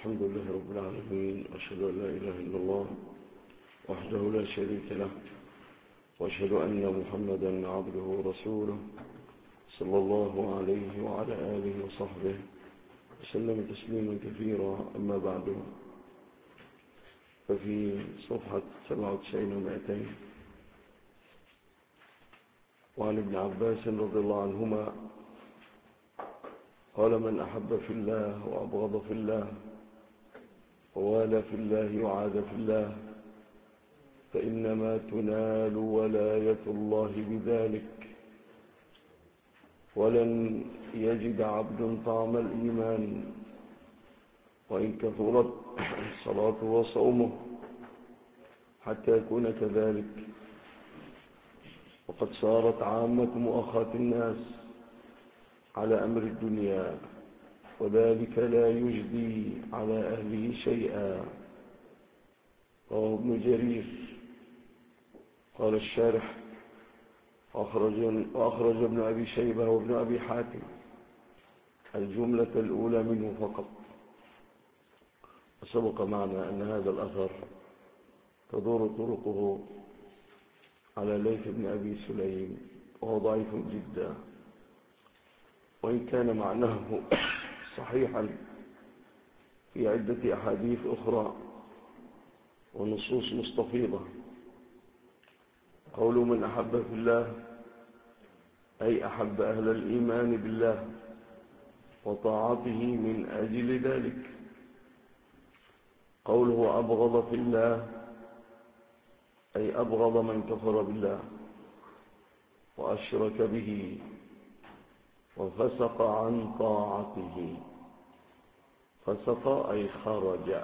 الحمد لله رب العالمين، أشهد أن لا إله إلا الله وحده لا شريك له، وأشهد أن محمدا عبده ورسوله صلى الله عليه وعلى آله وصحبه وسلم تسليما كثيرا. أما بعد، ففي صفحة 97 و200 وعن ابن عباس رضي الله عنهما قال: من أحب في الله وأبغض في الله ووالى في الله وعاد في الله فإنما تنال ولاية الله بذلك. ولن يجد عبد طعم الإيمان وإن كثرت صلاته وصومه حتى يكون كذلك. وقد صارت عامة مؤاخاة الناس على أمر الدنيا، وذلك لا يجدي على أهله شيئا. رواه ابن جرير. قال الشارح: وأخرج ابن أبي شيبة وابن أبي حاتم الجملة الأولى منه فقط. وسبق معنا أن هذا الأثر تدور طرقه على ليث بن أبي سليم، وهو ضعيف جدا، وإن كان معناه صحيحا في عدة أحاديث أخرى ونصوص مستفيضة. قول من أحب في الله أي أحب أهل الإيمان بالله وطاعته من أجل ذلك. قوله أبغض في الله أي أبغض من كفر بالله وأشرك به وفسق عن طاعته. فسق أي خرج.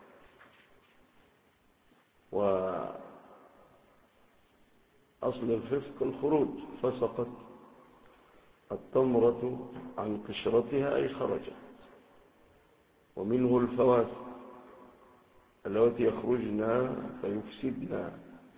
وأصل الفسق الخروج. فسقت التمرة عن قشرتها أي خرجت. ومنه الفواسق التي يخرجنا فيفسدنا.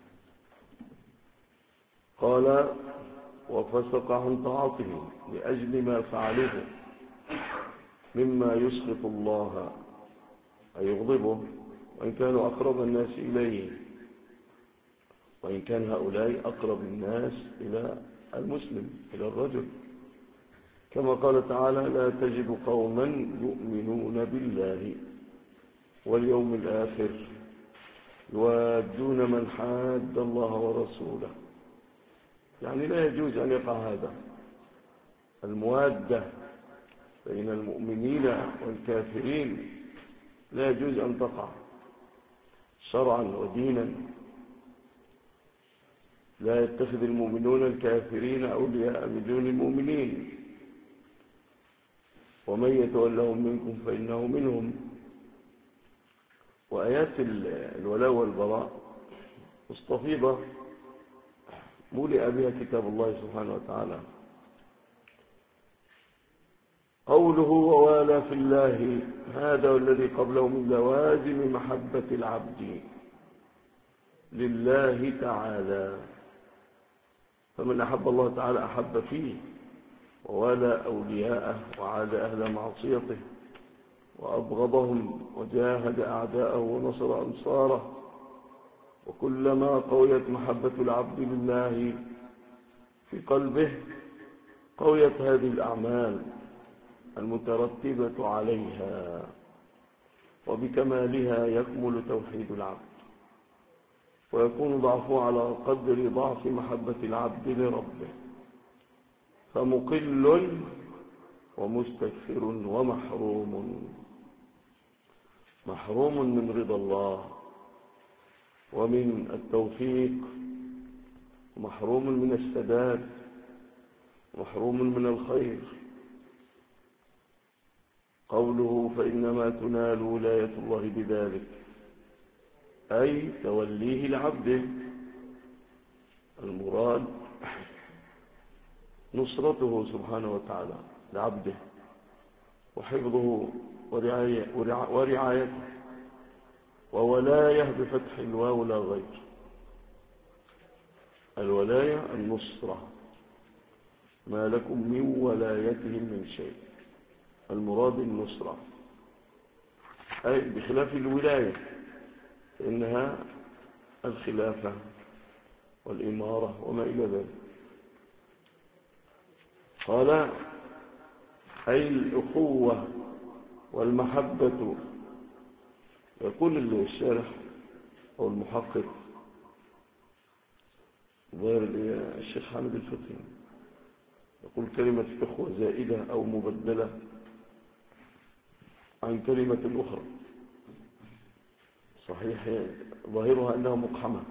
قال: وفسق عن طاعته لأجل ما فعلوه مما يسخط الله أي يغضبه، وإن كانوا أقرب الناس إليه، وإن كان هؤلاء أقرب الناس إلى المسلم، إلى الرجل، كما قال تعالى: لا تجد قوما يؤمنون بالله واليوم الآخر يوادون من حاد الله ورسوله. يعني لا يجوز أن يقع هذا، الموادة بين المؤمنين والكافرين لا يجوز أن تقع شرعا ودينا. لا يتخذ المؤمنون الكافرين أولياء من دون المؤمنين، ومن يتولهم منكم فإنه منهم. وآيات الولاء والبراء مستفيضة ملئ بها كتاب الله سبحانه وتعالى. قوله ووالى في الله، هذا والذي قبله من لوازم محبة العبد لله تعالى. فمن أحب الله تعالى أحب فيه، ووالى أولياءه وعاد أهل معصيته وأبغضهم وجاهد أعداءه ونصر أنصاره. وكلما قويت محبة العبد لله في قلبه قويت هذه الأعمال المترتبة عليها، وبكمالها يكمل توحيد العبد، ويكون ضعفه على قدر ضعف محبة العبد لربه، فمقل ومستكثر محروم من رضا الله ومن التوفيق، محروم من السداد، محروم من الخير. قوله فإنما تنال ولاية الله بذلك أي توليه لعبده. المراد نصرته سبحانه وتعالى لعبده، وحفظه ورعايته. وولاية بفتح الواو لا غير. الولاية النصرة، ما لكم من ولايتهم من شيء. المراد النصرة. أي بخلاف الولاية فإنها الخلافة والإمارة وما إلى ذلك. قال أي الأخوة والمحبة. يقول الشارح أو المحقق ظاهر الشيخ حامد الفتحي يقول كلمة إخوة زائدة أو مبدلة عن كلمة أخرى. صحيح ظاهرها أنها مقحمة،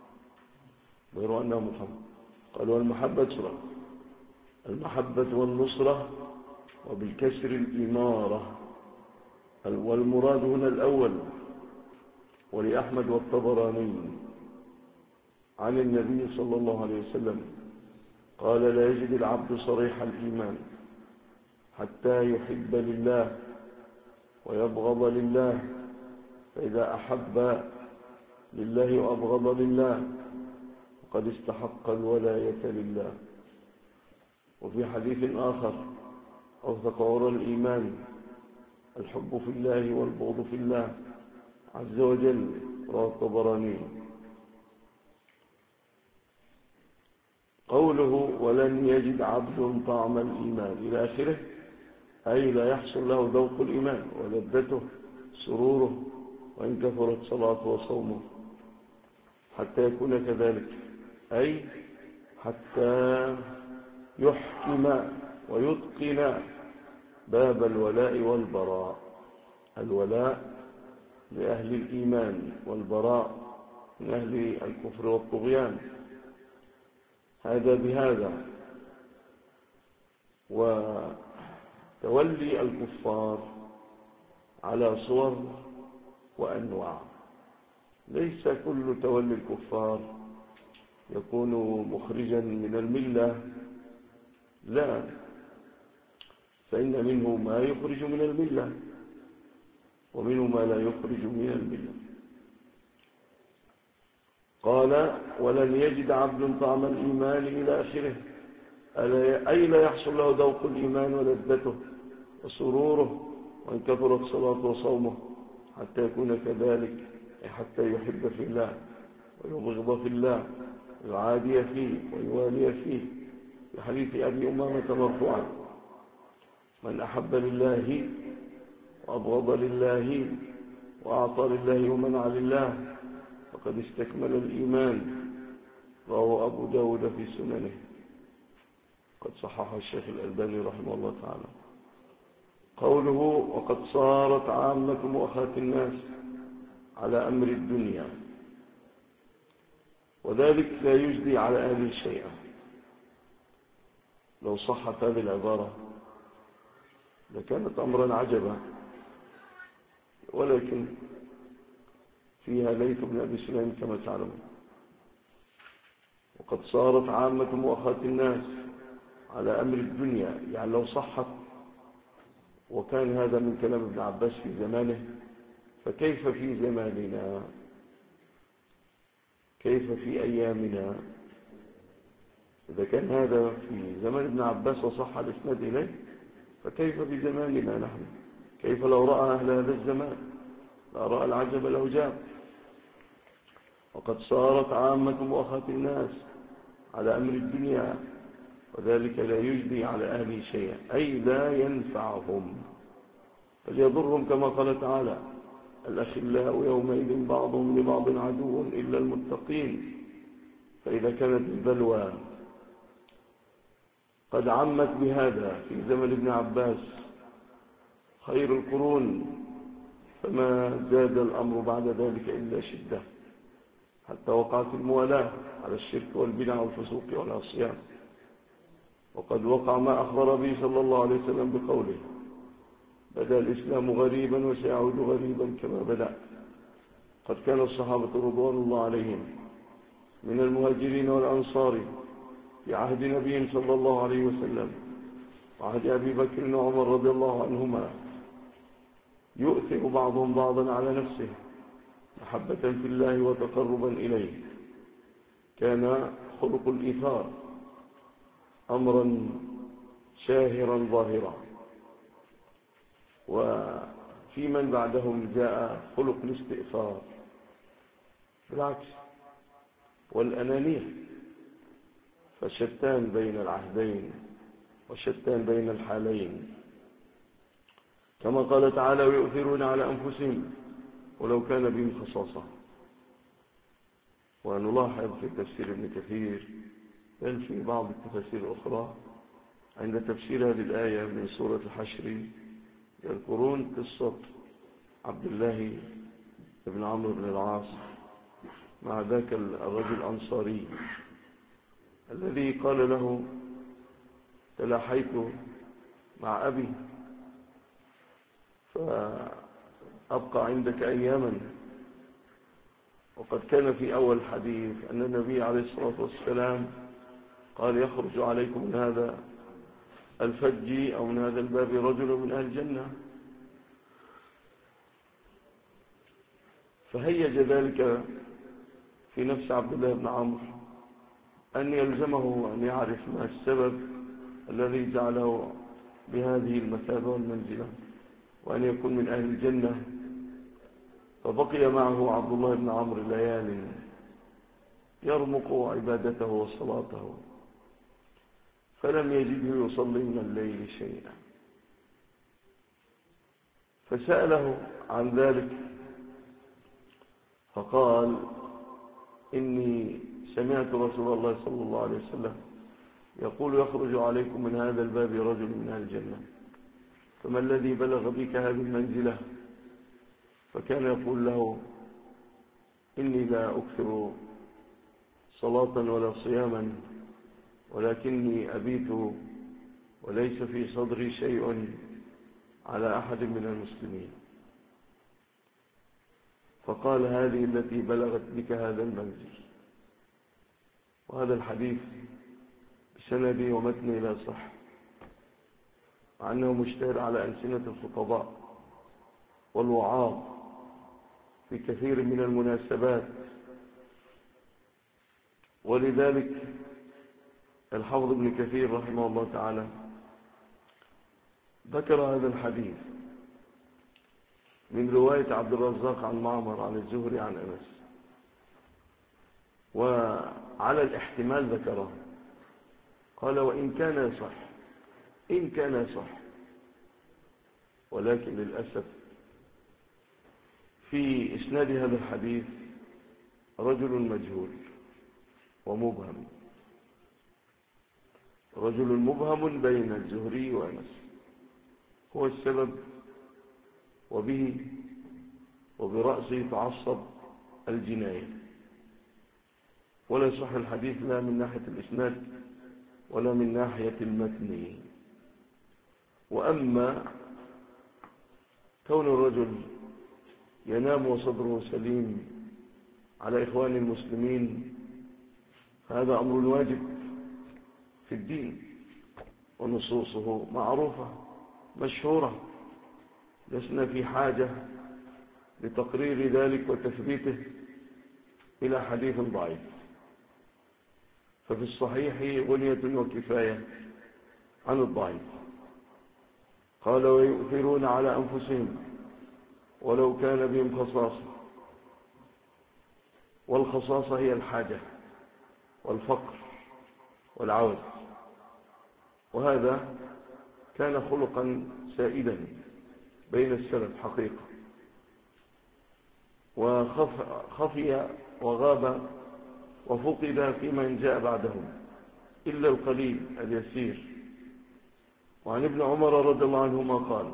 قال والمحبة المحبة والنصرة وبالكسر الإمارة، والمراد هنا الأول. ولأحمد والطبراني عن النبي صلى الله عليه وسلم قال لا يجد العبد صريح الإيمان حتى يحب لله ويبغض لله، فإذا أحب لله وأبغض لله فقد استحق الولاية لله. وفي حديث آخر أوثق عرى الإيمان الحب في الله والبغض في الله عز وجل، رواه الطبراني. قوله ولن يجد عبد طعم الإيمان إلى آخره، أي لا يحصل له ذوق الإيمان ولذته سروره وإن كثرت صلاته وصومه حتى يكون كذلك، أي حتى يحكم ويتقن باب الولاء والبراء. الولاء لأهل الإيمان والبراء من أهل الكفر والطغيان، هذا بهذا. وتولي الكفار على صور وأنواع، ليس كل تولي الكفار يكون مخرجا من الملة، لا، فإن منه ما يخرج من الملة ومنه ما لا يخرج من الملة. قال ولن يجد عبد طعم الإيمان إلى آخره، أي لا يحصل له ذوق الإيمان ولذته وسروره وإن كثرت صلاته وصومه حتى يكون كذلك، أي حتى يحب في الله ويبغض في الله ويعادي فيه ويوالي فيه. في حديث أبي أمامة مرفوعا من أحب لله وأبغض لله وأعطى لله ومنع لله فقد استكمل الإيمان، رواه أبو داود في سننه، قد صحح الشيخ الألباني رحمه الله تعالى. قوله وقد صارت عامة مؤخرة الناس على أمر الدنيا، وذلك لا يجدي على أهله شيئا. لو صحت هذه العبارة لكانت أمرا عجبا، ولكن فيها ليث بن أبي سليم كما تعلمون. وقد صارت عامة مؤخرة الناس على أمر الدنيا، يعني لو صحت وكان هذا من كلام ابن عباس في زمانه، فكيف في زماننا؟ كيف في أيامنا؟ إذا كان هذا في زمان ابن عباس وصح الإسناد إليه، فكيف في زماننا نحن؟ كيف لو رأى أهل هذا الزمان؟ لا رأى العجب العجاب. وقد صارت عامة مؤخرة الناس على أمر الدنيا، وذلك لا يجدي على أهله شيئا، أي لا ينفعهم بل يضرهم، كما قال تعالى الأخلاء يومئذ بعضهم لبعض عدو إلا المتقين. فإذا كانت البلوى قد عمت بهذا في زمن ابن عباس خير القرون، فما زاد الأمر بعد ذلك إلا شدة، حتى وقعت الموالاة على الشرك والبدع والفسوق والعصيان. وقد وقع ما أخبر به صلى الله عليه وسلم بقوله بدأ الإسلام غريبا وسيعود غريبا كما بدأ. قد كان الصحابة رضوان الله عليهم من المهاجرين والأنصار في عهد نبي صلى الله عليه وسلم وعهد أبي بكر وعمر رضي الله عنهما يؤثر بعضهم بعضا على نفسه محبة في الله وتقربا إليه. كان خلق الإيثار أمرا شاهرا ظاهرا. وفي في من بعدهم جاء خلق الاستئثار بالعكس والأنانية، فشتان بين العهدين وشتان بين الحالين. كما قال تعالى ويؤثرون على أنفسهم ولو كان بهم خصاصة. ونلاحظ في تفسير ابن كثير بل في بعض التفاسير الأخرى عند تفسير هذه الآية من سورة الحشر يذكرون قصة عبد الله بن عمرو بن العاص مع ذاك الرجل الأنصاري الذي قال له تلاحيت مع أبي فأبقى عندك أياما. وقد كان في أول حديث أن النبي عليه الصلاة والسلام قال يخرج عليكم من هذا الفج أو من هذا الباب رجل من أهل الجنة، فهيج ذلك في نفس عبد الله بن عمرو أن يلزمه أن يعرف ما السبب الذي جعله بهذه المثابة والمنزلة وأن يكون من أهل الجنة. فبقي معه عبد الله بن عمرو ليال يرمق عبادته وصلاته، فلم يجده يصلي من الليل شيئا، فسأله عن ذلك فقال إني سمعت رسول الله صلى الله عليه وسلم يقول يخرج عليكم من هذا الباب رجل من أهل الجنة، فما الذي بلغ بك هذه المنزلة؟ فكان يقول له إني لا أكثر صلاة ولا صياما ولكني أبيت وليس في صدري شيء على أحد من المسلمين. فقال هذه التي بلغت بك هذا المنزل. وهذا الحديث بسندي ومتني لا صح، مع أنه مشتهر على ألسنة الخطباء والوعاظ في كثير من المناسبات. ولذلك الحافظ ابن كثير رحمه الله تعالى ذكر هذا الحديث من رواية عبد الرزاق عن معمر عن الزهري عن أنس، وعلى الاحتمال ذكره، قال وإن كان يصح إن كان يصح، ولكن للأسف في إسناد هذا الحديث رجل مجهول ومبهم، رجل مبهم بين الزهري وأنس هو السبب، وبه وبرأسه تعصب الجناية. ولا يصح الحديث لا من ناحية الإسناد ولا من ناحية المتن. وأما كون الرجل ينام وصدره سليم على إخوان المسلمين هذا أمر واجب في الدين، ونصوصه معروفة مشهورة، لسنا في حاجة لتقرير ذلك وتثبيته إلى حديث ضعيف. ففي الصحيح غنية وكفاية عن الضعيف. قال ويؤثرون على أنفسهم ولو كان بهم خصاصة، والخصاصة هي الحاجة والفقر والعوز، وهذا كان خلقا سائدا بين السلف حقيقة، وخفي وغاب وفقد في من جاء بعدهم إلا القليل اليسير. وعن ابن عمر رضي الله عنهما قال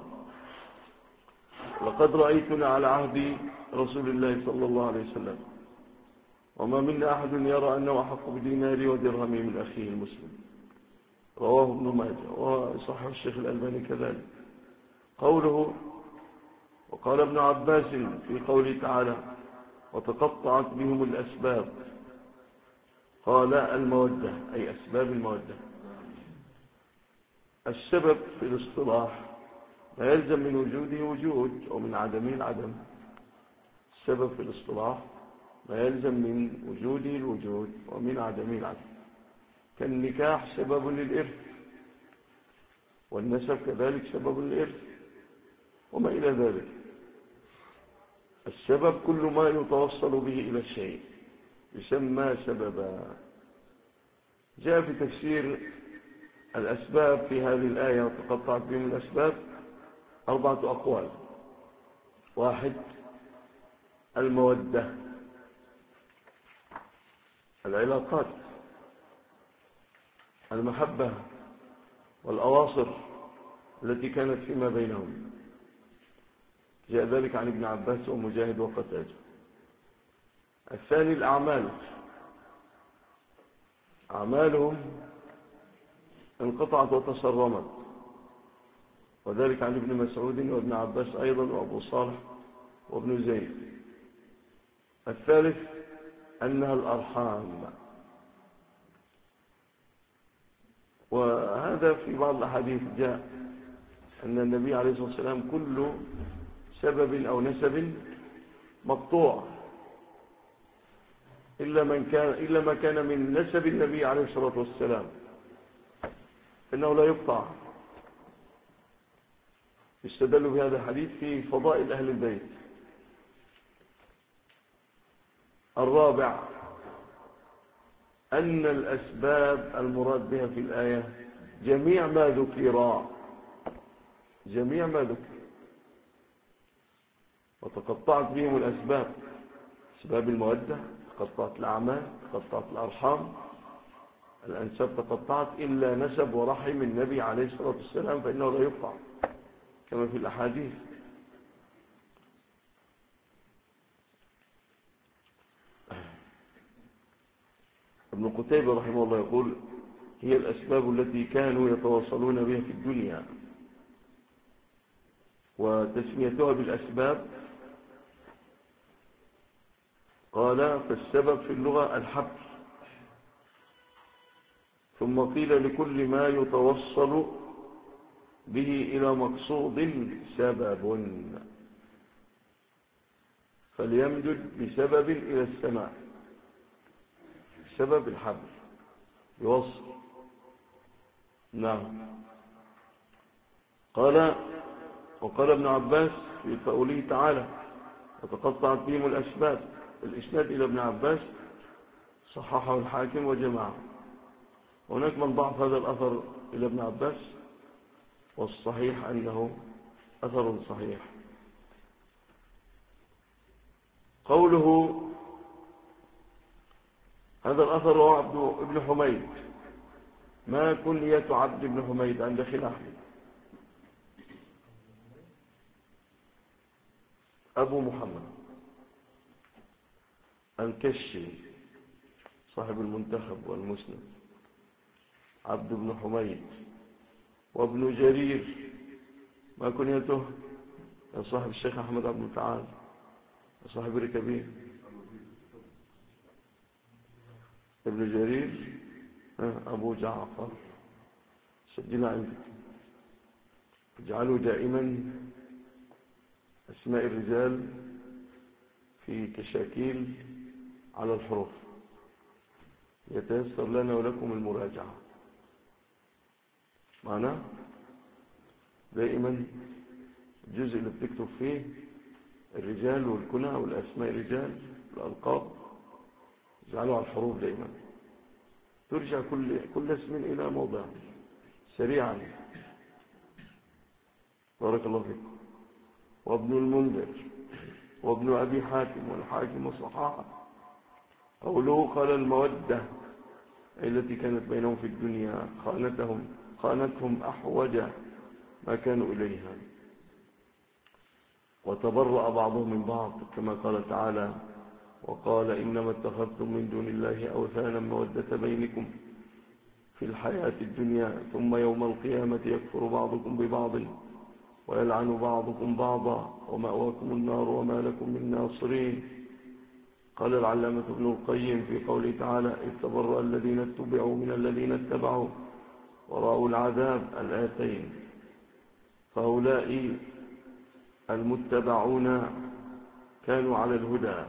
لقد رأيتنا على عهد رسول الله صلى الله عليه وسلم وما منا أحد يرى أنه أحق بدينار ودرهم من أخيه المسلم. رواه ابن ماجه وصحح الشيخ الألباني كذلك. قوله وقال ابن عباس في قوله تعالى وتقطعت بهم الأسباب، قال المودة أي أسباب المودة. السبب في الاصطلاح لا يلزم من وجوده وجود ومن عدمه العدم. السبب في الاصطلاح لا يلزم من وجوده الوجود ومن عدمه العدم، كالنكاح سبب للإرث، والنسب كذلك سبب للإرث وما إلى ذلك. السبب كل ما يتوصل به إلى الشيء يسمى سببا. جاء في تفسير الأسباب في هذه الآية وتقطعت بهم الأسباب 4 أقوال. 1 المودة، العلاقات، المحبة والأواصر التي كانت فيما بينهم. جاء ذلك عن ابن عباس ومجاهد وقتادة. 2 الأعمال، أعمالهم انقطعت وتصرمت، وذلك عن ابن مسعود وابن عباس أيضا وأبو صالح وابن زيد. 3 أنها الأرحام، وهذا في بعض الأحاديث جاء أن النبي عليه الصلاة والسلام كل سبب أو نسب مقطوع إلا ما كان من نسب النبي عليه الصلاة والسلام إنه لا يقطع. يستدل بهذا الحديث في فضائل أهل البيت. 4 أن الأسباب المراد بها في الآية جميع ما ذكر، جميع ما ذكر، وتقطعت بهم الأسباب. أسباب المودة تقطعت، الأعمال تقطعت، الأرحام، الأنساب تقطعت، إلا نسب ورحم النبي عليه الصلاة والسلام فإنه لا يقطع كما في الأحاديث. ابن قتيبة رحمه الله يقول هي الأسباب التي كانوا يتواصلون بها في الدنيا، وتسميتها بالأسباب قال فالسبب في اللغة الحبل، ثم قيل لكل ما يتوصل به إلى مقصود سبب، فليمدد بسبب إلى السماء. سبب الحبل يوصل. نعم. وقال ابن عباس في قوله تعالى وتقطعت بهم الأسباب، الإسناد إلى ابن عباس صححه الحاكم وجماعه. هناك من ضعف هذا الأثر إلى ابن عباس، والصحيح أنه أثر صحيح. قوله هذا الأثر هو عبد ابن حميد. ما كنية عبد ابن حميد عند خلاف؟ أبو محمد الكشي صاحب المنتخب والمسند، عبد بن حميد. وابن جرير ما كنيته؟ صاحب الشيخ أحمد عبد المتعال صاحب ركبيه. ابن جرير أبو جعفر. سجلها عندك، اجعلوا دائما أسماء الرجال في كشاكيل على الحروف يتيسر لنا ولكم المراجعة. معناه دائما الجزء اللي بتكتب فيه الرجال والكنى والأسماء الرجال والألقاب اجعلوا على الحروف دائما، ترجع كل اسم إلى موضع سريعا. بارك الله فيكم. وابن المنذر وابن أبي حاتم والحاكم وصحاحه. قوله قال المودة التي كانت بينهم في الدنيا خانتهم أحوج ما كانوا إليها، وتبرأ بعضهم من بعض كما قال تعالى وقال إنما اتخذتم من دون الله أوثانا مودة بينكم في الحياة الدنيا ثم يوم القيامة يكفر بعضكم ببعض ويلعن بعضكم بعضا ومأواكم النار وما لكم من ناصرين. قال العلامة ابن القيم في قوله تعالى إذ تبرأ الذين اتبعوا من الذين اتبعوا ورأوا العذاب الآتين. فهؤلاء المتبعون كانوا على الهدى،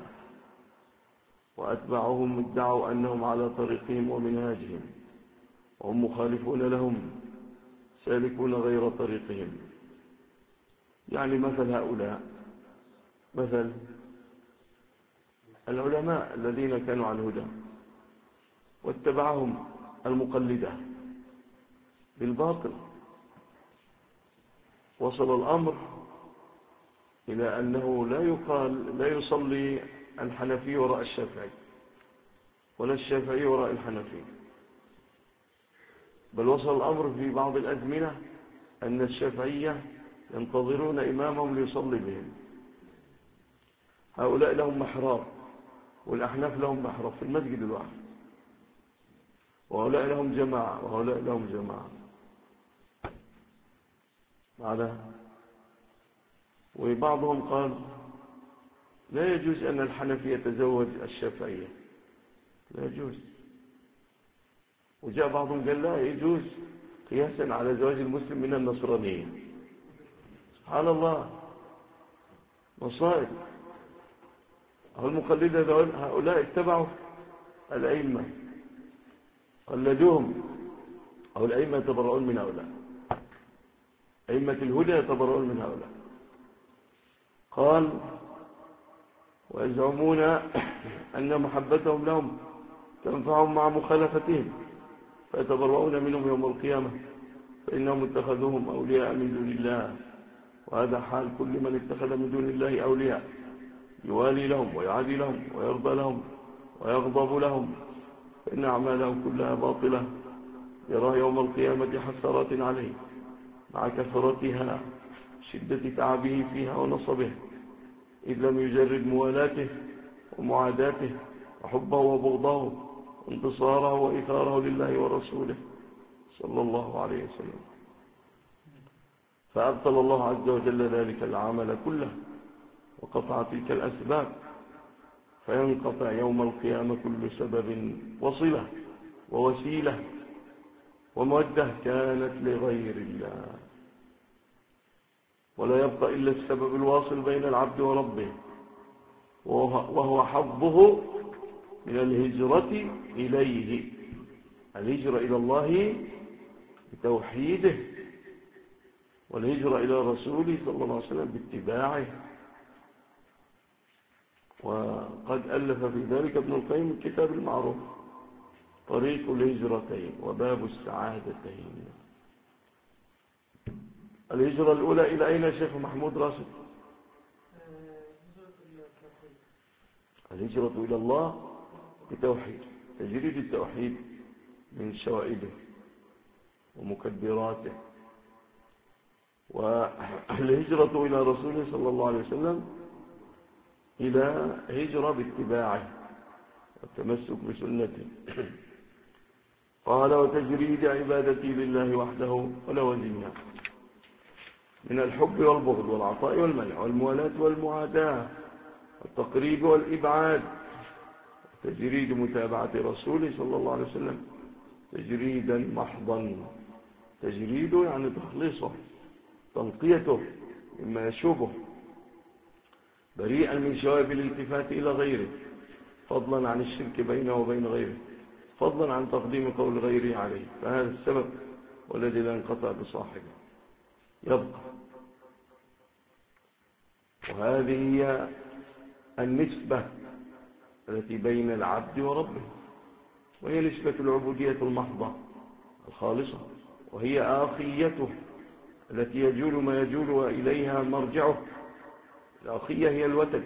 وأتبعهم ادعوا أنهم على طريقهم ومنهاجهم، وهم مخالفون لهم سالكون غير طريقهم. يعني مثل هؤلاء مثل العلماء الذين كانوا على الهدى واتبعهم المقلدة بالباطل، وصل الأمر إلى أنه لا يصلي الحنفي وراء الشافعي ولا الشافعي وراء الحنفي، بل وصل الأمر في بعض الأزمنة أن الشافعية ينتظرون إمامهم ليصلي بهم. هؤلاء لهم محراب والأحناف لهم محراب في المسجد الواحد، وهؤلاء لهم جماعة وهؤلاء لهم جماعة معنا. وبعضهم قال لا يجوز أن الحنفي يتزوج الشافعية، لا يجوز. وجاء بعضهم قال لا يجوز قياسا على زواج المسلم من النصرانية. سبحان الله، مصائب. المقلدة هؤلاء اتبعوا الأئمة قلدوهم، أو الأئمة يتبرؤون من هؤلاء، أئمة الهدى يتبرؤون من هؤلاء. قال ويزعمون أن محبتهم لهم تنفعهم مع مخالفتهم فيتبرؤون منهم يوم القيامة فإنهم اتخذوهم أولياء من دون الله، وهذا حال كل من اتخذ من دون الله أولياء، يوالي لهم ويعادي لهم ويرضى لهم ويغضب لهم، فإن أعمالهم كلها باطلة، يرى يوم القيامة حسرات عليه مع كثرتها، شدة تعبه فيها ونصبه، إذ لم يجرد موالاته ومعاداته وحبه وبغضه وانتصاره وإثاره لله ورسوله صلى الله عليه وسلم. فأبطل الله عز وجل ذلك العمل كله وقطع تلك الأسباب، فينقطع يوم القيامة كل سبب وصلة ووسيلة ومودة كانت لغير الله، ولا يبقى إلا السبب الواصل بين العبد وربه، وهو حظه من الهجرة إليه، الهجرة إلى الله بتوحيده، والهجرة إلى رسوله صلى الله عليه وسلم باتباعه. وقد ألف في ذلك ابن القيم الكتاب المعروف طريق الهجرتين وباب السعادتين. الهجرة الأولى إلى أين يا شيخ محمود راشد؟ الهجرة إلى الله بتوحيد، تجريد التوحيد من شوائبه ومكبراته، والهجرة إلى رسوله صلى الله عليه وسلم إلى هجرة باتباعه والتمسك بسنته. قال وتجريد عبادتي لله وحده ولوزنها من الحب والبغض والعطاء والمنع والموالاة والمعاداة والتقريب والإبعاد، تجريد متابعة رسوله صلى الله عليه وسلم تجريدا محضا، تجريد يعني تخليصه تنقيته مما يشوبه، بريئا من شوائب الالتفات إلى غيره، فضلا عن الشرك بينه وبين غيره، فضلا عن تقديم قول غيره عليه، فهذا السبب والذي لا ينقطع بصاحبه يبقى. وهذه هي النسبة التي بين العبد وربه، وهي نسبة العبودية المحضة الخالصة، وهي آخيته التي يجول ما يجول إليها مرجعه. الآخية هي الوتد.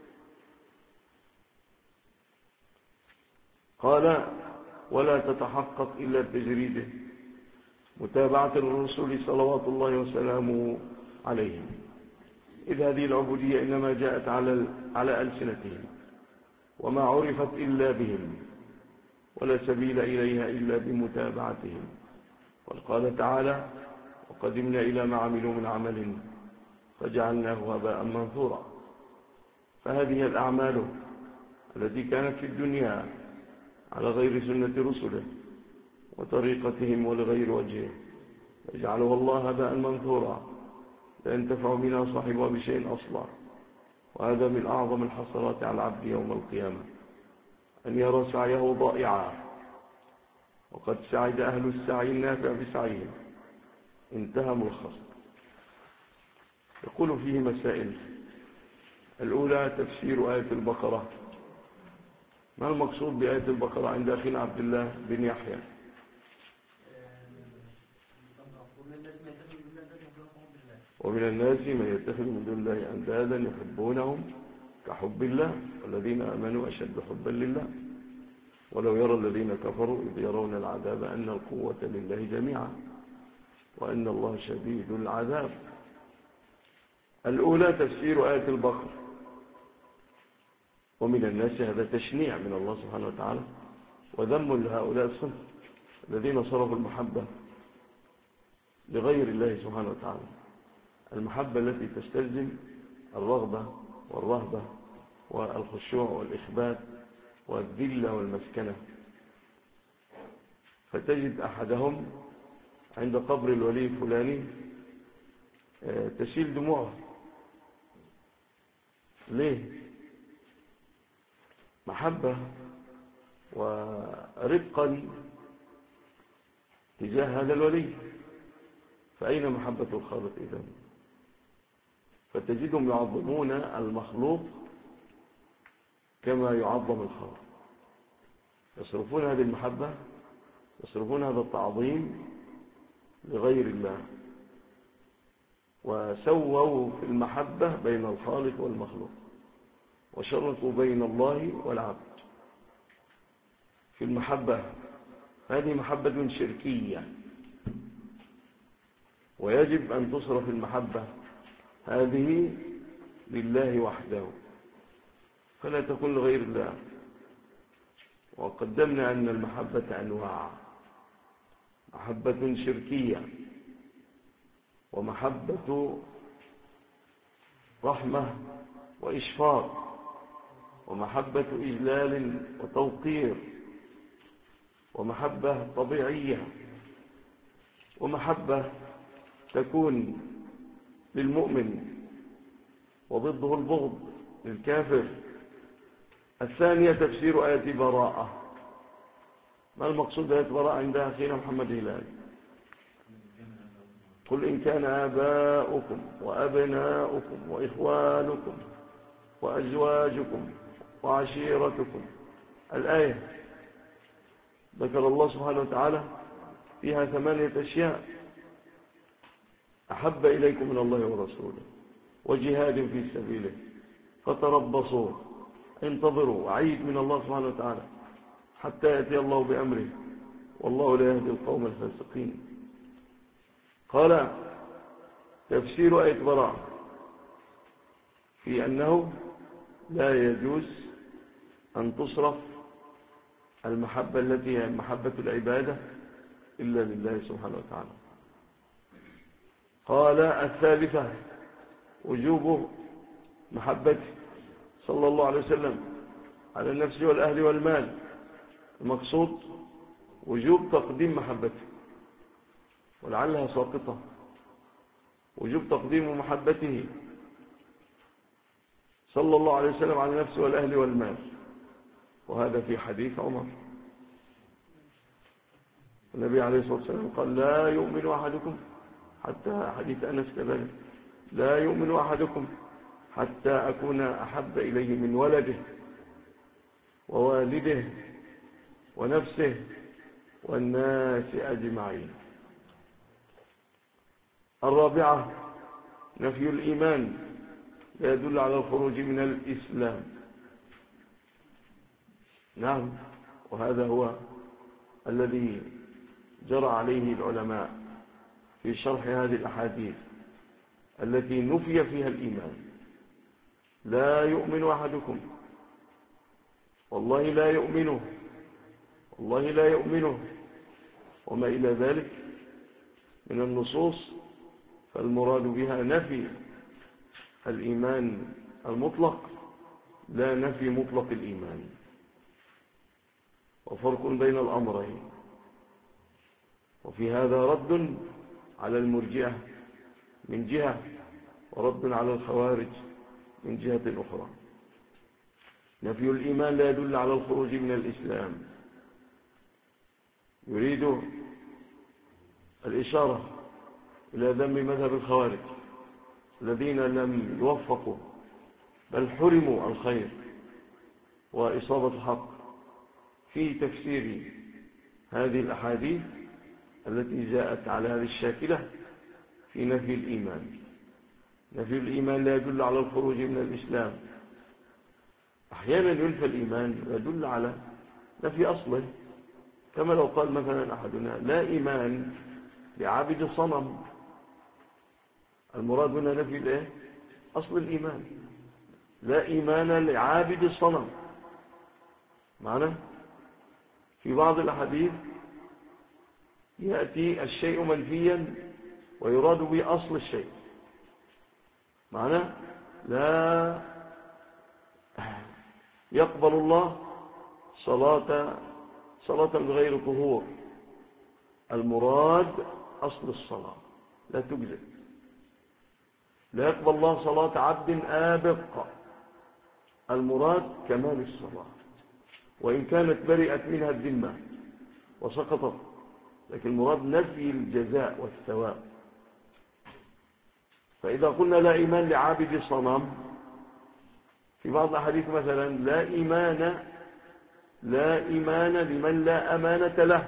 قال ولا تتحقق إلا بتجريده متابعة الرسول صلوات الله وسلامه عليهم، إذ هذه العبودية إنما جاءت على ألسنتهم وما عرفت إلا بهم، ولا سبيل إليها إلا بمتابعتهم. وقال تعالى وقدمنا إلى ما عملوا من عمل فجعلناه هباء منثورا. فهذه الأعمال التي كانت في الدنيا على غير سنة رسله وطريقتهم ولغير وجهه يجعلها الله هباء منثورا، لا ينتفع بنا صاحبها بشيء أصلا. وهذا من أعظم الحسرات على العبد يوم القيامة، أن يرى سعيه ضائعا، وقد سعد أهل السعي النافع بسعيهم. انتهى ملخص. يقول فيه مسائل. الأولى تفسير آية البقرة ما المقصود بآية البقرة عند أخينا عبد الله بن يحيى؟ ومن الناس من يتخذ من دون الله أندادا يحبونهم كحب الله والذين آمنوا أشد حبا لله ولو يرى الذين كفروا إذ يرون العذاب أن القوة لله جميعا وأن الله شديد العذاب. الأولى تفسير آية البقرة. ومن الناس هذا تشنيع من الله سبحانه وتعالى وذم لهؤلاء الصنف الذين صرفوا المحبة لغير الله سبحانه وتعالى، المحبة التي تستلزم الرغبة والرهبة والخشوع والإخبات والذلة والمسكنة. فتجد أحدهم عند قبر الولي الفلاني تسيل دموعه. ليه؟ محبة ورقا تجاه هذا الولي. فأين محبة الخالق إذن؟ فتجدهم يعظمون المخلوق كما يعظم الخالق، يصرفون هذه المحبة، يصرفون هذا التعظيم لغير الله، وسووا في المحبة بين الخالق والمخلوق وشركوا بين الله والعبد في المحبة. هذه محبة شركية، ويجب أن تصرف المحبة هذه لله وحده فلا تكون لغير الله. وقدمنا أن المحبة أنواع: محبة شركية، ومحبة رحمة وإشفاق، ومحبة إجلال وتوقير، ومحبة طبيعية، ومحبة تكون للمؤمن وضده البغض للكافر. الثانية تفسير آية براءة. ما المقصود بآية براءة عند أخينا محمد هلال؟ قل إن كان آباؤكم وأبناؤكم وإخوانكم وأزواجكم وعشيرتكم. الآية ذكر الله سبحانه وتعالى فيها 8 أشياء: أحب إليكم من الله ورسوله وجهاد في سبيله فتربصوا انتظروا، وعيد من الله سبحانه وتعالى حتى يأتي الله بأمره والله لا يهدي القوم الفاسقين. قال تفسير آية براءة في أنه لا يجوز أن تصرف المحبة التي هي محبة العبادة إلا لله سبحانه وتعالى. قال الثالثة وجوب محبته صلى الله عليه وسلم على النفس والأهل والمال. المقصود وجوب تقديم محبته، ولعلها ساقطة، وجوب تقديم محبته صلى الله عليه وسلم على النفس والأهل والمال. وهذا في حديث عمر النبي عليه الصلاة والسلام قال لا يؤمن أحدكم، حتى حديث أنس كذلك، لا يؤمن أحدكم حتى أكون أحب إليه من ولده ووالده ونفسه والناس أجمعين. الرابعة نفي الإيمان لا يدل على الخروج من الإسلام. نعم، وهذا هو الذي جرى عليه العلماء في شرح هذه الأحاديث التي نفي فيها الإيمان. لا يؤمن أحدكم، والله لا يؤمنه، والله لا يؤمنه، وما إلى ذلك من النصوص، فالمراد بها نفي الإيمان المطلق لا نفي مطلق الإيمان. وفرق بين الأمرين. وفي هذا رد على المرجئة من جهة، ورد على الخوارج من جهة أخرى. نفي الإيمان لا يدل على الخروج من الإسلام. يريد الإشارة إلى ذم مذهب الخوارج الذين لم يوفقوا بل حرموا الخير وإصابة الحق في تفسير هذه الأحاديث التي جاءت على هذه الشاكلة في نفي الإيمان. نفي الإيمان لا يدل على الخروج من الإسلام. أحيانا ينفى الإيمان ويدل على نفي أصله، كما لو قال مثلا أحدنا لا إيمان لعابد صنم. المراد هنا نفي الإيه؟ أصل الإيمان. لا إيمان لعابد الصنم. معنى في بعض الأحاديث يأتي الشيء منفيا ويراد به أصل الشيء. معنى لا يقبل الله صلاة بغير طهور. المراد أصل الصلاة لا تجزئ. لا يقبل الله صلاة عبد آبق. المراد كمال الصلاة، وإن كانت برئت منها الذمة وسقطت، لكن المراد نفي الجزاء والثواب. فإذا قلنا لا إيمان لعابد صنم، في بعض الأحاديث مثلا لا إيمان لمن لا أمانة له.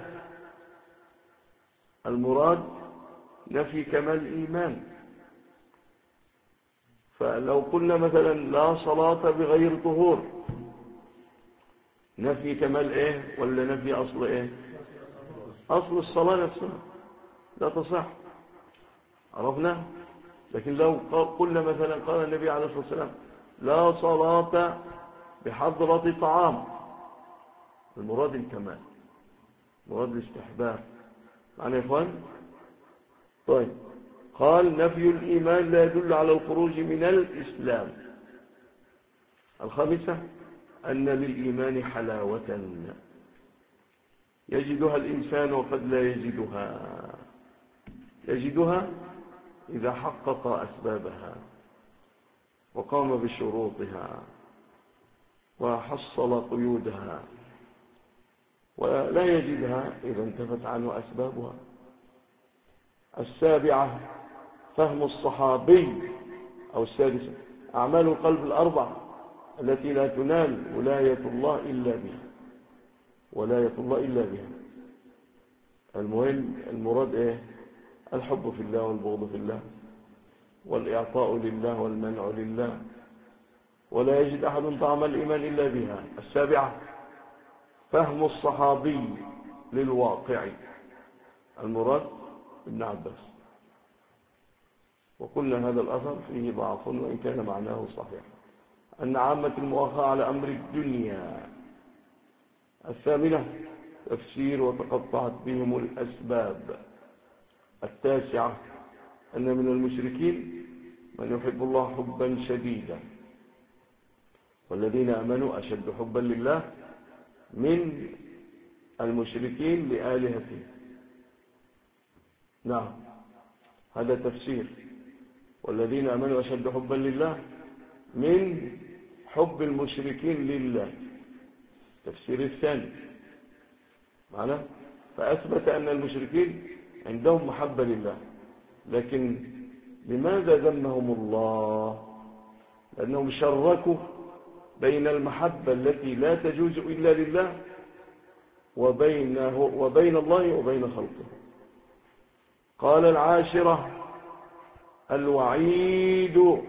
المراد نفي كمال الإيمان. فلو قلنا مثلا لا صلاة بغير طهور، نفي كمال إيه ولا نفي أصل إيه؟ أصل الصلاة نفسها لا تصح. عرفنا؟ لكن لو قلنا مثلا قال النبي عليه الصلاة والسلام لا صلاة بحضرة طعام، المراد الكمال، مراد الاستحباب. معنى يا إخوان؟ طيب، قال نفي الإيمان لا يدل على الخروج من الإسلام. الخامسة أن للإيمان حلاوة يجدها الإنسان وقد لا يجدها إذا حقق أسبابها وقام بشروطها وحصل قيودها، ولا يجدها إذا انتفت عنه أسبابها. السابعة فهم الصحابي أو السادسة أعمال القلب الأربع التي لا تنال ولاية الله إلا بها. المهم المراد إيه؟ الحب في الله والبغض في الله، والإعطاء لله والمنع لله، ولا يجد أحد طعم الإيمان إلا بها. السابعة فهم الصحابي للواقع، المراد ابن عباس. وقلنا هذا الأثر فيه ضعف وإن كان معناه صحيح، أن عامة المؤاخاة على أمر الدنيا. الثامنة تفسير وتقطعت بهم الأسباب. التاسعة أن من المشركين من يحب الله حبا شديدا، والذين آمنوا أشد حبا لله من المشركين لآلهته. نعم، هذا تفسير. والذين آمنوا أشد حبا لله من حب المشركين لله. تفسير الثاني معنا، فأثبت أن المشركين عندهم محبة لله، لكن لماذا ذمهم الله؟ لأنهم شركوا بين المحبة التي لا تجوز إلا لله وبين الله وبين خلقه. قال العاشرة الوعيد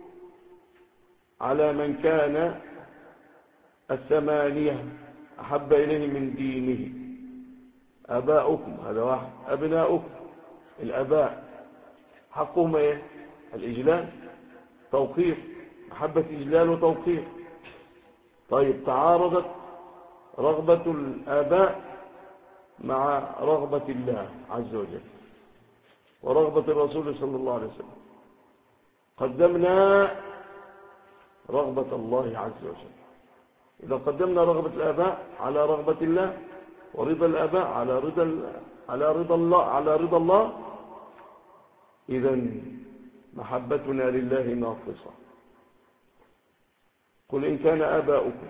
على من كان الثمانية أحب إليه من دينه. أباؤكم، هذا واحد. أبناؤكم، الأباء حقهم إيه؟ الإجلال، توقير، محبة إجلال وتوقير. طيب، تعارضت رغبة الآباء مع رغبة الله عز وجل ورغبة الرسول صلى الله عليه وسلم. قدمنا رغبة الله عز وجل. إذا قدمنا رغبة الآباء على رغبة الله ورضا الآباء على رضا الله، إذن محبتنا لله ناقصة. قل إن كان آباؤكم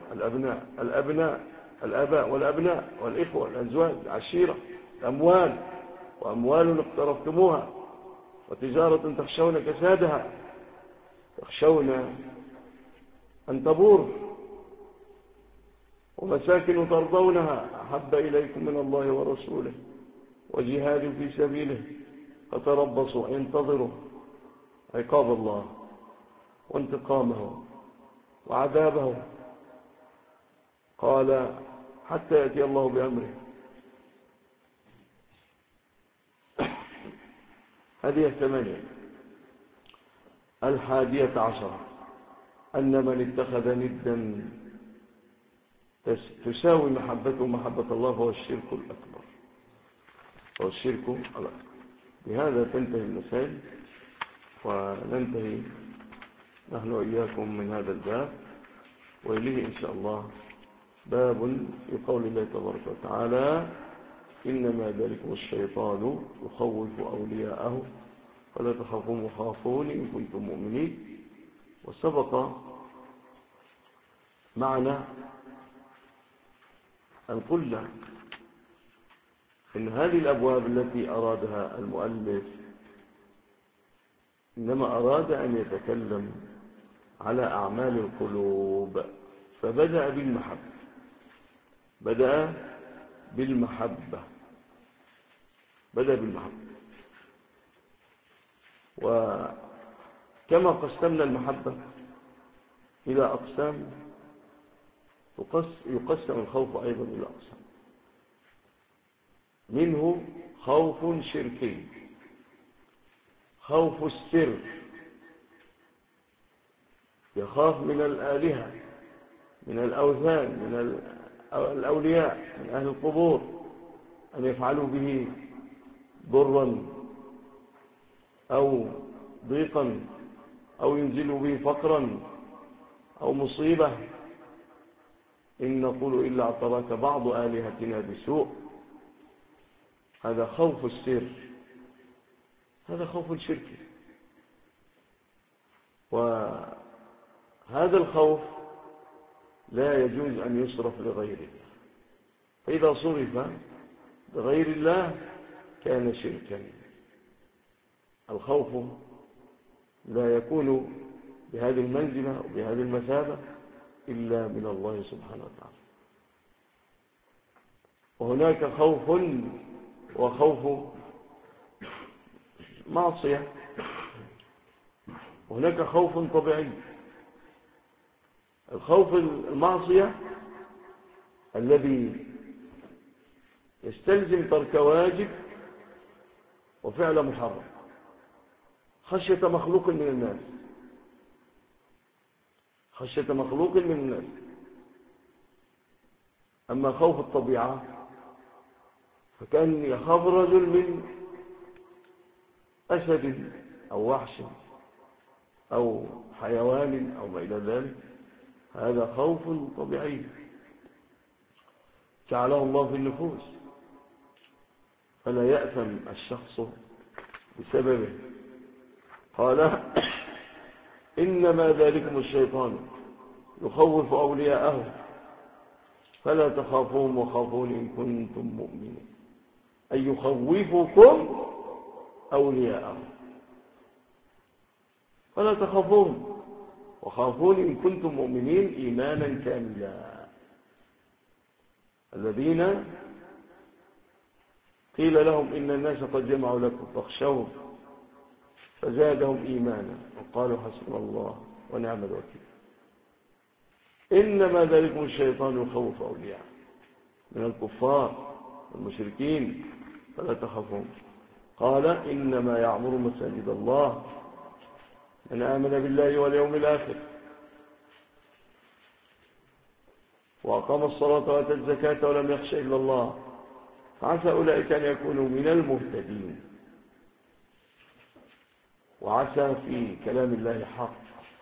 الآباء والأبناء والإخوة الأزواج العشيرة وأموال اقترفتموها وتجارة تخشون كسادها تخشون أن تبور ومساكن ترضونها أحب إليكم من الله ورسوله وجهاد في سبيله فتربصوا انتظروا عقاب الله وانتقامه وعذابه. قال حتى يأتي الله بأمره. هذه 8. 11 أن من اتخذ ندا تساوي محبته محبة الله فهو الشرك الأكبر. هو الشرك الأكبر. بهذا تنتهي المسائل وننتهي نحن وإياكم من هذا الباب، وإليه إن شاء الله باب في قول الله تبارك وتعالى إنما ذلكم الشيطان يخوف أولياءه فلا تخافون وخافون إن كنتم مؤمنين. وسبق معنا أن قلنا إن هذه الأبواب التي أرادها المؤلف إنما أراد أن يتكلم على أعمال القلوب، فبدأ بالمحبة. بدأ بالمحبة. وكما قسمنا المحبة إلى أقسام يقسم الخوف أيضا إلى أقسام. منه خوف شركي، خوف السر، يخاف من الآلهة، من الأوثان، من الأولياء، من أهل القبور أن يفعلوا به ضرا أو ضيقا أو ينزلوا به فقرا أو مصيبة. إن نقول إلا اعتراك بعض آلهتنا بسوء. هذا خوف السر، هذا خوف شركي. وهذا الخوف لا يجوز أن يصرف لغير الله، فإذا صرف لغير الله كان شركا. الخوف لا يكون بهذه المنزلة وبهذه المثابة إلا من الله سبحانه وتعالى. وهناك خوف وخوف معصية، وهناك خوف طبيعي. الخوف المعصية الذي يستلزم ترك واجب وفعل محرم، خشية مخلوق من الناس، خشية مخلوق من الناس. أما خوف الطبيعة فكان يخاف الرجل من أسد أو وحش أو حيوان أو ما إلى ذلك. هذا خوف طبيعي جعله الله في النفوس، فلا يأثم الشخص بسببه. قال إنما ذلكم الشيطان يخوف أولياءه فلا تخافون وخافون إن كنتم مؤمنين. أي يخوفكم أولياءه فلا تخافون وخافون إن كنتم مؤمنين إيمانا كاملا. الذين قيل لهم إن الناس قد جمعوا لكم فاخشوهم فزادهم إيمانا وقالوا حسبنا الله ونعم الوكيل. إنما ذلكم الشيطان يخوف أولياءه من الكفار والمشركين فلا تخافون. قال إنما يعمر مساجد الله من آمن بالله واليوم الآخر وأقام الصلاة وآتى الزكاة ولم يخش إلا الله فعسى أولئك أن يكونوا من المهتدين. وعسى في كلام الله حق،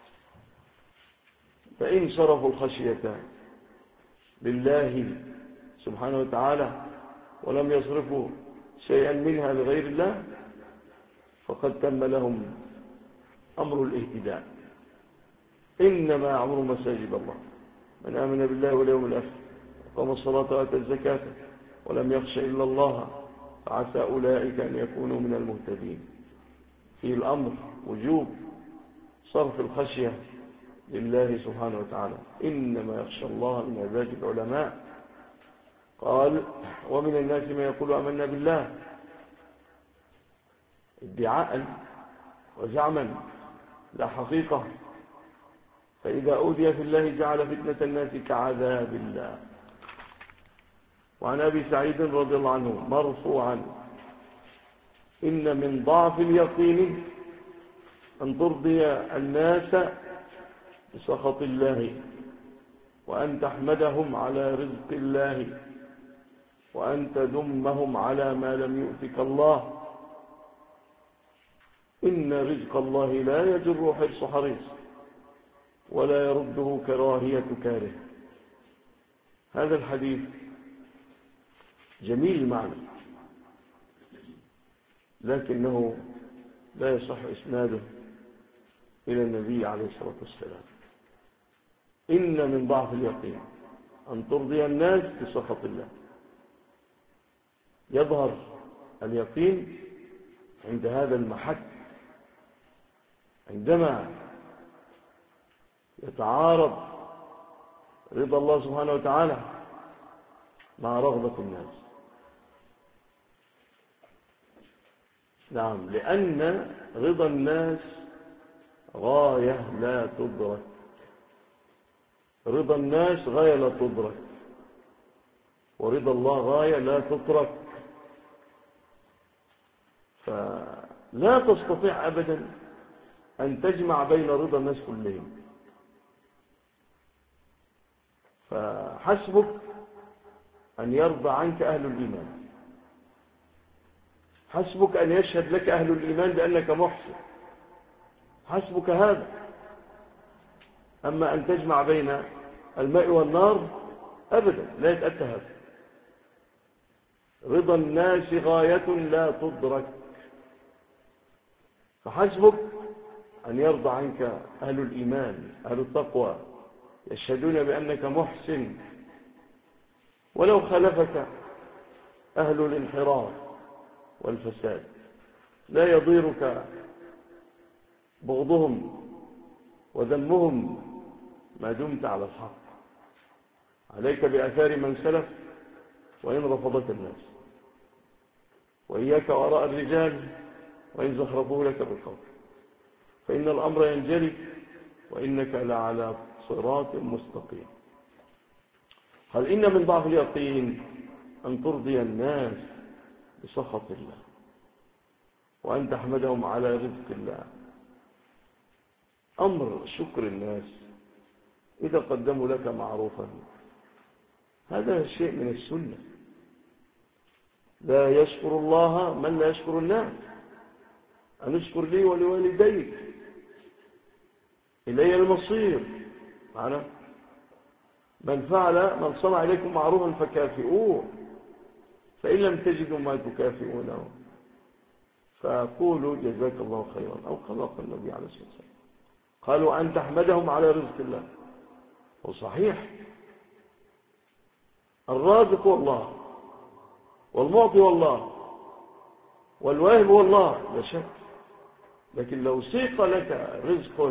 فإن صرفوا الخشية لله سبحانه وتعالى ولم يصرفوا شيئا منها لغير الله فقد تم لهم أمر الاهتداء. إنما يعمر مساجد الله من آمن بالله واليوم الآخر وقام الصلاة وآتى الزكاة ولم يخش إلا الله فعسى أولئك أن يكونوا من المهتدين. في الأمر وجوب صرف الخشية لله سبحانه وتعالى. إنما يخشى الله من عباد العلماء. قال ومن الناس من يقول آمنا بالله ادعاء وزعما لا حقيقة، فإذا أوذي في الله جعل فتنة الناس كعذاب الله. وعن أبي سعيد رضي الله عنه مرفوعا إن من ضعف اليقين أن ترضي الناس بسخط الله، وأن تحمدهم على رزق الله، وأن تذمهم على ما لم يؤتك الله. إن رزق الله لا يجر حرص حريص، ولا يرده كراهية كاره. هذا الحديث جميل المعنى، لكنه لا يصح إسناده إلى النبي عليه الصلاة والسلام. إن من ضعف اليقين أن ترضي الناس بسخط الله. يظهر اليقين عند هذا المحك، عندما يتعارض رضا الله سبحانه وتعالى مع رغبة الناس. نعم، لأن رضا الناس غاية لا تدرك. رضا الناس غاية لا تدرك، ورضا الله غاية لا تترك. فلا تستطيع أبدا أن تجمع بين رضا الناس كلهم. فحسبك أن يرضى عنك أهل الإيمان، حسبك أن يشهد لك أهل الإيمان بأنك محسن، حسبك هذا. أما أن تجمع بين الماء والنار أبدا لا يتأتى هذا. رضا الناس غاية لا تدرك. فحسبك أن يرضى عنك أهل الإيمان أهل التقوى يشهدون بأنك محسن، ولو خالفك أهل الانحراف والفساد لا يضيرك بغضهم وذمهم ما دمت على الحق. عليك بآثار من سلف وإن رفضك الناس، وإياك وراء الرجال وإن زخرفوا لك بالقول، فإن الأمر ينجلي وإنك لعلى صراط مستقيم. قال إن من ضعف اليقين أن ترضي الناس بسخط الله، وأن تحمدهم على رزق الله. أمر شكر الناس إذا قدموا لك معروفا، هذا شيء من السنة. لا يشكر الله من لا يشكر الناس. أن اشكر لي ولوالديك، إلي المصير. معنا من صنع إليكم معروفا فكافئوه، فإن لم تجدوا ما تكافئونه فقولوا جزاك الله خيرا، أو كما قال النبي عليه الصلاة والسلام. قالوا أن تحمدهم على رزق الله. وصحيح الرازق هو الله، والمعطي هو الله، والواهب هو الله لا شك. لكن لو سيق لك رزق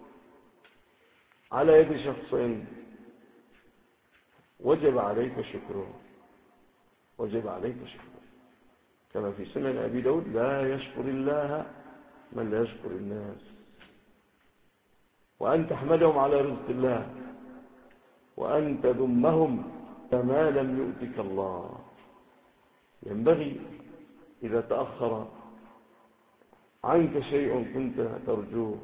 على يد شخص وجب عليك شكره، وجب عليك شكره، كما في سنن أبي داود لا يشكر الله من لا يشكر الناس. وأن تحمدهم على رزق الله، وأن تذمهم كما لم يؤتك الله. ينبغي إذا تأخر عنك شيء كنت ترجوه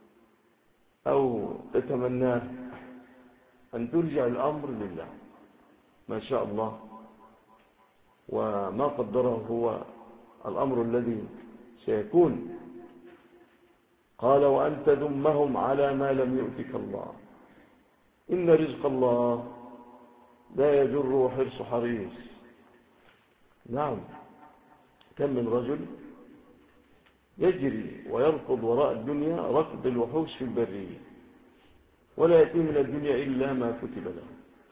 أو تتمناه أن ترجع الأمر لله. ما شاء الله وما قدره هو الأمر الذي سيكون. قال وأن تذمهم على ما لم يؤتك الله. إن رزق الله لا يجر حرص حريص. نعم، كم من رجل يجري ويركض وراء الدنيا ركض الوحوش في البرية، ولا يأتي من الدنيا إلا ما كتب له.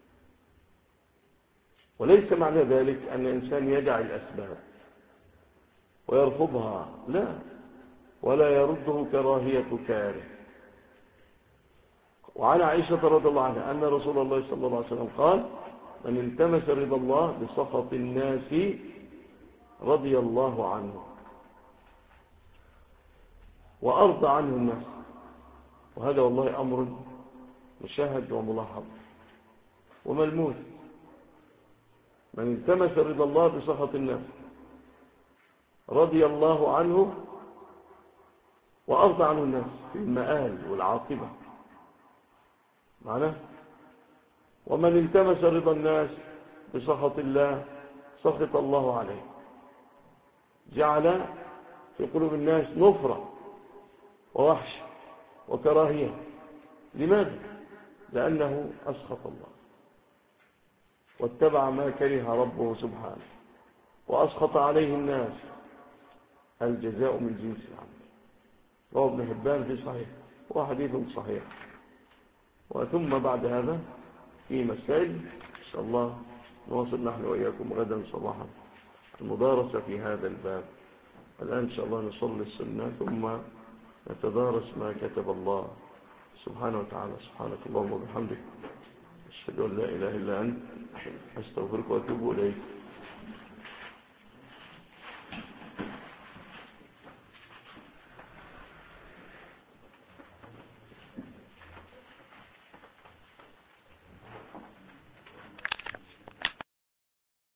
وليس معنى ذلك أن الإنسان يدع الأسباب ويرفضها، لا، ولا يرده كراهية كاره. وعن عائشة رضي الله عنها أن رسول الله صلى الله عليه وسلم قال: من التمس رضا الله بسخط الناس رضي الله عنه وأرضى عنه الناس. وهذا والله أمر مشاهد وملاحظ وملموس. من التمس رضا الله بسخط الناس رضي الله عنه وأرضى عنه الناس في المآل والعاقبة معناه. ومن التمس رضا الناس بسخط الله سخط الله عليه. جعل في قلوب الناس نفرة ووحش وكراهية. لماذا؟ لأنه أسخط الله واتبع ما كره ربه سبحانه وأسخط عليه الناس. الجزاء من جنس العمل. رواه ابن حبان في صحيح وحديث صحيح. وثم بعد هذا في مسائل إن شاء الله نواصل نحن وإياكم غدا صباحا المدارسة في هذا الباب. الآن إن شاء الله نصلي السنة ثم نتدارس ما كتب الله سبحانه وتعالى. سبحانك اللهم وبحمدك أشهد أن لا إله إلا أنت أستغفرك وأتوب إليك.